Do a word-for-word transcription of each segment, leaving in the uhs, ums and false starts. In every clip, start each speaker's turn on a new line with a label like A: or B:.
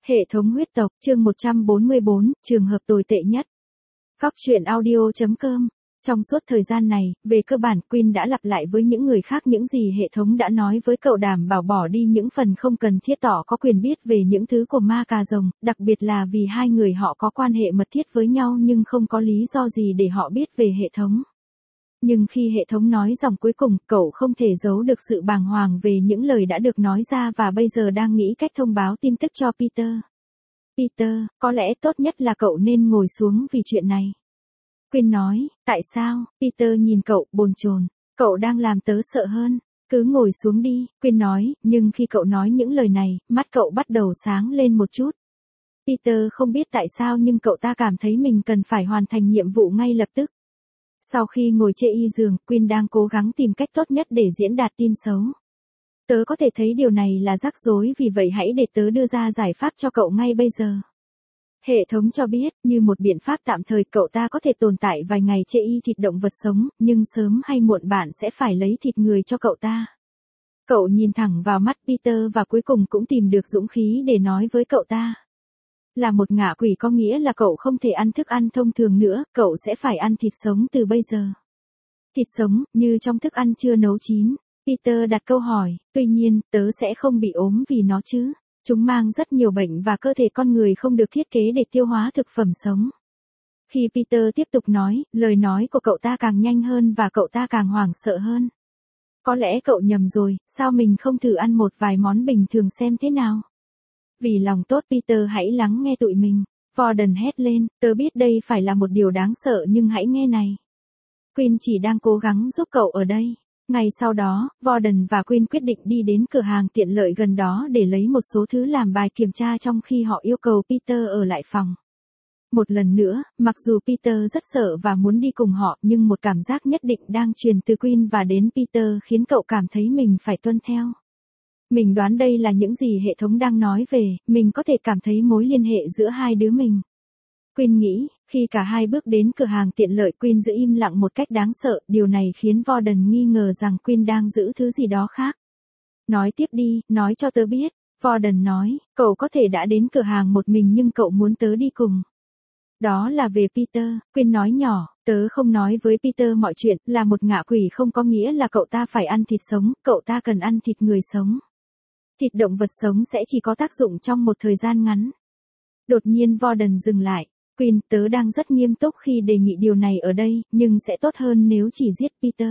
A: Hệ thống huyết tộc, chương một trăm bốn mươi bốn, trường hợp tồi tệ nhất. Góc truyện audio chấm com. Trong suốt thời gian này, về cơ bản Queen đã lặp lại với những người khác những gì hệ thống đã nói với cậu, đảm bảo bỏ đi những phần không cần thiết tỏ có quyền biết về những thứ của ma cà rồng, đặc biệt là vì hai người họ có quan hệ mật thiết với nhau nhưng không có lý do gì để họ biết về hệ thống. Nhưng khi hệ thống nói dòng cuối cùng, cậu không thể giấu được sự bàng hoàng về những lời đã được nói ra và bây giờ đang nghĩ cách thông báo tin tức cho Peter. Peter, có lẽ tốt nhất là cậu nên ngồi xuống vì chuyện này. Queen nói, tại sao? Peter nhìn cậu, bồn chồn. Cậu đang làm tớ sợ hơn. Cứ ngồi xuống đi, Queen nói, nhưng khi cậu nói những lời này, mắt cậu bắt đầu sáng lên một chút. Peter không biết tại sao nhưng cậu ta cảm thấy mình cần phải hoàn thành nhiệm vụ ngay lập tức. Sau khi ngồi chê y giường, Queen đang cố gắng tìm cách tốt nhất để diễn đạt tin xấu. Tớ có thể thấy điều này là rắc rối, vì vậy hãy để tớ đưa ra giải pháp cho cậu ngay bây giờ. Hệ thống cho biết, như một biện pháp tạm thời, cậu ta có thể tồn tại vài ngày chê y thịt động vật sống, nhưng sớm hay muộn bạn sẽ phải lấy thịt người cho cậu ta. Cậu nhìn thẳng vào mắt Peter và cuối cùng cũng tìm được dũng khí để nói với cậu ta. Là một ngạ quỷ có nghĩa là cậu không thể ăn thức ăn thông thường nữa, cậu sẽ phải ăn thịt sống từ bây giờ. Thịt sống, như trong thức ăn chưa nấu chín. Peter đặt câu hỏi, tuy nhiên, tớ sẽ không bị ốm vì nó chứ. Chúng mang rất nhiều bệnh và cơ thể con người không được thiết kế để tiêu hóa thực phẩm sống. Khi Peter tiếp tục nói, lời nói của cậu ta càng nhanh hơn và cậu ta càng hoảng sợ hơn. Có lẽ cậu nhầm rồi, sao mình không thử ăn một vài món bình thường xem thế nào? Vì lòng tốt Peter hãy lắng nghe tụi mình. Warden hét lên, tớ biết đây phải là một điều đáng sợ nhưng hãy nghe này. Queen chỉ đang cố gắng giúp cậu ở đây. Ngày sau đó, Warden và Queen quyết định đi đến cửa hàng tiện lợi gần đó để lấy một số thứ làm bài kiểm tra trong khi họ yêu cầu Peter ở lại phòng. Một lần nữa, mặc dù Peter rất sợ và muốn đi cùng họ nhưng một cảm giác nhất định đang truyền từ Queen và đến Peter khiến cậu cảm thấy mình phải tuân theo. Mình đoán đây là những gì hệ thống đang nói về, mình có thể cảm thấy mối liên hệ giữa hai đứa mình. Queen nghĩ, khi cả hai bước đến cửa hàng tiện lợi, Queen giữ im lặng một cách đáng sợ, điều này khiến Warden nghi ngờ rằng Queen đang giữ thứ gì đó khác. Nói tiếp đi, nói cho tớ biết. Warden nói, cậu có thể đã đến cửa hàng một mình nhưng cậu muốn tớ đi cùng. Đó là về Peter, Queen nói nhỏ, tớ không nói với Peter mọi chuyện, là một ngạ quỷ không có nghĩa là cậu ta phải ăn thịt sống, cậu ta cần ăn thịt người sống. Thịt động vật sống sẽ chỉ có tác dụng trong một thời gian ngắn. Đột nhiên Warden dừng lại. Queen, tớ đang rất nghiêm túc khi đề nghị điều này ở đây, nhưng sẽ tốt hơn nếu chỉ giết Peter.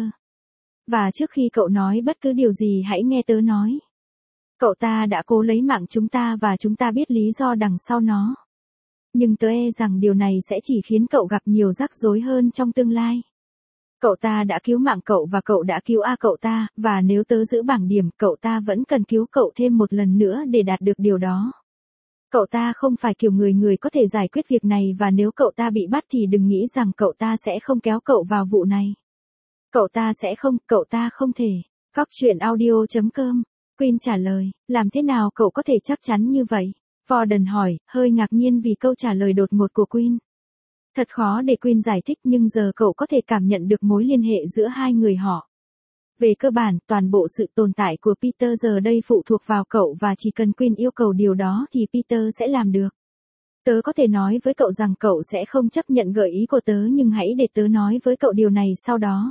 A: Và trước khi cậu nói bất cứ điều gì hãy nghe tớ nói. Cậu ta đã cố lấy mạng chúng ta và chúng ta biết lý do đằng sau nó. Nhưng tớ e rằng điều này sẽ chỉ khiến cậu gặp nhiều rắc rối hơn trong tương lai. Cậu ta đã cứu mạng cậu và cậu đã cứu A cậu ta, và nếu tớ giữ bảng điểm, cậu ta vẫn cần cứu cậu thêm một lần nữa để đạt được điều đó. Cậu ta không phải kiểu người người có thể giải quyết việc này và nếu cậu ta bị bắt thì đừng nghĩ rằng cậu ta sẽ không kéo cậu vào vụ này. Cậu ta sẽ không, cậu ta không thể. Góc truyện audio chấm com. Queen trả lời, làm thế nào cậu có thể chắc chắn như vậy? Warden hỏi, hơi ngạc nhiên vì câu trả lời đột ngột của Queen. Thật khó để Queen giải thích nhưng giờ cậu có thể cảm nhận được mối liên hệ giữa hai người họ. Về cơ bản, toàn bộ sự tồn tại của Peter giờ đây phụ thuộc vào cậu và chỉ cần Queen yêu cầu điều đó thì Peter sẽ làm được. Tớ có thể nói với cậu rằng cậu sẽ không chấp nhận gợi ý của tớ nhưng hãy để tớ nói với cậu điều này sau đó.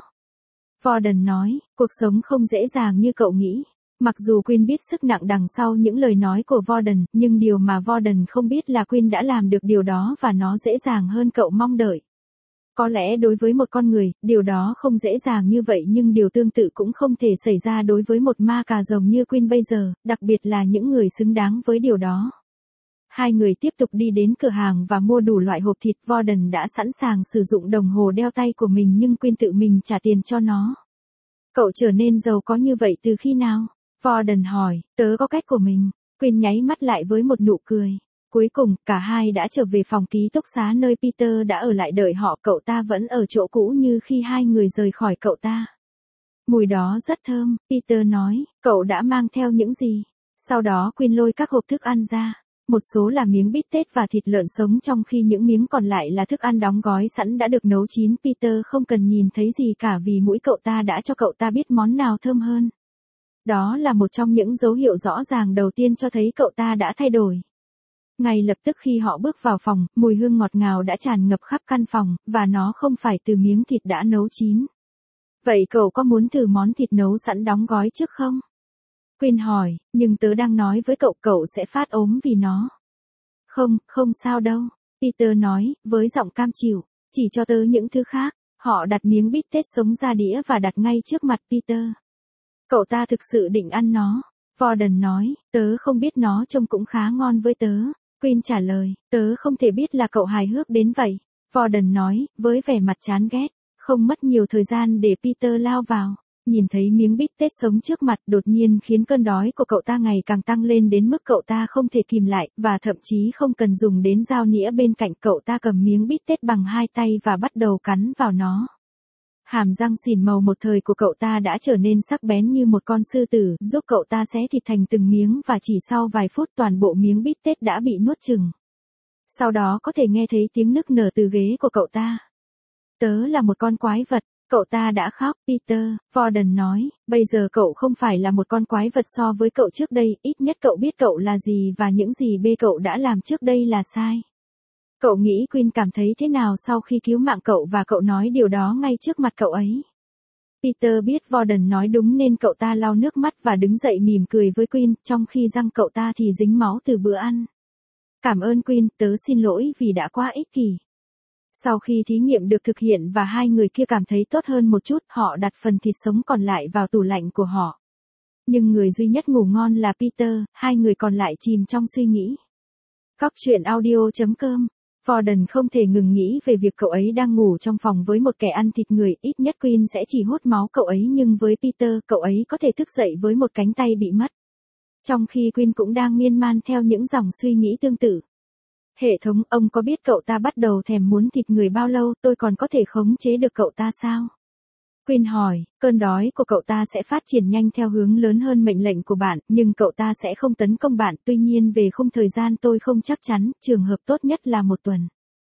A: Warden nói, cuộc sống không dễ dàng như cậu nghĩ. Mặc dù Queen biết sức nặng đằng sau những lời nói của Warden, nhưng điều mà Warden không biết là Queen đã làm được điều đó và nó dễ dàng hơn cậu mong đợi. Có lẽ đối với một con người, điều đó không dễ dàng như vậy nhưng điều tương tự cũng không thể xảy ra đối với một ma cà rồng như Queen bây giờ, đặc biệt là những người xứng đáng với điều đó. Hai người tiếp tục đi đến cửa hàng và mua đủ loại hộp thịt. Warden đã sẵn sàng sử dụng đồng hồ đeo tay của mình nhưng Queen tự mình trả tiền cho nó. Cậu trở nên giàu có như vậy từ khi nào? Warden hỏi, tớ có cách của mình. Queen nháy mắt lại với một nụ cười. Cuối cùng, cả hai đã trở về phòng ký túc xá nơi Peter đã ở lại đợi họ. Cậu ta vẫn ở chỗ cũ như khi hai người rời khỏi cậu ta. Mùi đó rất thơm, Peter nói, cậu đã mang theo những gì? Sau đó Queen lôi các hộp thức ăn ra. Một số là miếng bít tết và thịt lợn sống trong khi những miếng còn lại là thức ăn đóng gói sẵn đã được nấu chín. Peter không cần nhìn thấy gì cả vì mũi cậu ta đã cho cậu ta biết món nào thơm hơn. Đó là một trong những dấu hiệu rõ ràng đầu tiên cho thấy cậu ta đã thay đổi. Ngay lập tức khi họ bước vào phòng, mùi hương ngọt ngào đã tràn ngập khắp căn phòng, và nó không phải từ miếng thịt đã nấu chín. Vậy cậu có muốn thử món thịt nấu sẵn đóng gói trước không? Quyên hỏi, nhưng tớ đang nói với cậu cậu sẽ phát ốm vì nó. Không, không sao đâu, Peter nói, với giọng cam chịu, chỉ cho tớ những thứ khác. Họ đặt miếng bít tết sống ra đĩa và đặt ngay trước mặt Peter. Cậu ta thực sự định ăn nó. Warden nói, tớ không biết nó trông cũng khá ngon với tớ. Quyên trả lời, tớ không thể biết là cậu hài hước đến vậy. Warden nói, với vẻ mặt chán ghét. Không mất nhiều thời gian để Peter lao vào. Nhìn thấy miếng bít tết sống trước mặt đột nhiên khiến cơn đói của cậu ta ngày càng tăng lên đến mức cậu ta không thể kìm lại, và thậm chí không cần dùng đến dao nĩa bên cạnh, cậu ta cầm miếng bít tết bằng hai tay và bắt đầu cắn vào nó. Hàm răng xỉn màu một thời của cậu ta đã trở nên sắc bén như một con sư tử, giúp cậu ta xé thịt thành từng miếng và chỉ sau vài phút toàn bộ miếng bít tết đã bị nuốt chửng. Sau đó có thể nghe thấy tiếng nức nở từ ghế của cậu ta. Tớ là một con quái vật. Cậu ta đã khóc, Peter, Warden nói, bây giờ cậu không phải là một con quái vật so với cậu trước đây, ít nhất cậu biết cậu là gì và những gì bê cậu đã làm trước đây là sai. Cậu nghĩ Quyên cảm thấy thế nào sau khi cứu mạng cậu và cậu nói điều đó ngay trước mặt cậu ấy? Peter biết Warden nói đúng nên cậu ta lau nước mắt và đứng dậy mỉm cười với Quyên, trong khi răng cậu ta thì dính máu từ bữa ăn. Cảm ơn Quyên, tớ xin lỗi vì đã quá ích kỷ. Sau khi thí nghiệm được thực hiện và hai người kia cảm thấy tốt hơn một chút, họ đặt phần thịt sống còn lại vào tủ lạnh của họ. Nhưng người duy nhất ngủ ngon là Peter, hai người còn lại chìm trong suy nghĩ. Cóc truyện audio chấm com. Warden không thể ngừng nghĩ về việc cậu ấy đang ngủ trong phòng với một kẻ ăn thịt người, ít nhất Quyên sẽ chỉ hút máu cậu ấy, nhưng với Peter, cậu ấy có thể thức dậy với một cánh tay bị mất. Trong khi Quyên cũng đang miên man theo những dòng suy nghĩ tương tự. Hệ thống, ông có biết cậu ta bắt đầu thèm muốn thịt người bao lâu, tôi còn có thể khống chế được cậu ta sao? Quyên hỏi, cơn đói của cậu ta sẽ phát triển nhanh theo hướng lớn hơn mệnh lệnh của bạn, nhưng cậu ta sẽ không tấn công bạn, tuy nhiên về khung thời gian tôi không chắc chắn, trường hợp tốt nhất là một tuần.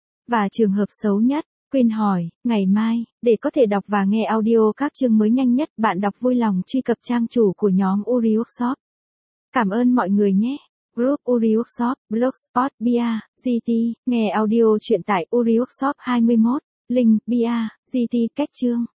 A: Và trường hợp xấu nhất, Quyên hỏi, ngày mai, để có thể đọc và nghe audio các chương mới nhanh nhất, bạn đọc vui lòng truy cập trang chủ của nhóm Uri Workshop. Cảm ơn mọi người nhé. Group Uri Workshop, Blogspot, bia, giê tê, nghe audio truyện tại Uri Workshop hai mươi mốt, link, bia, giê tê, cách chương.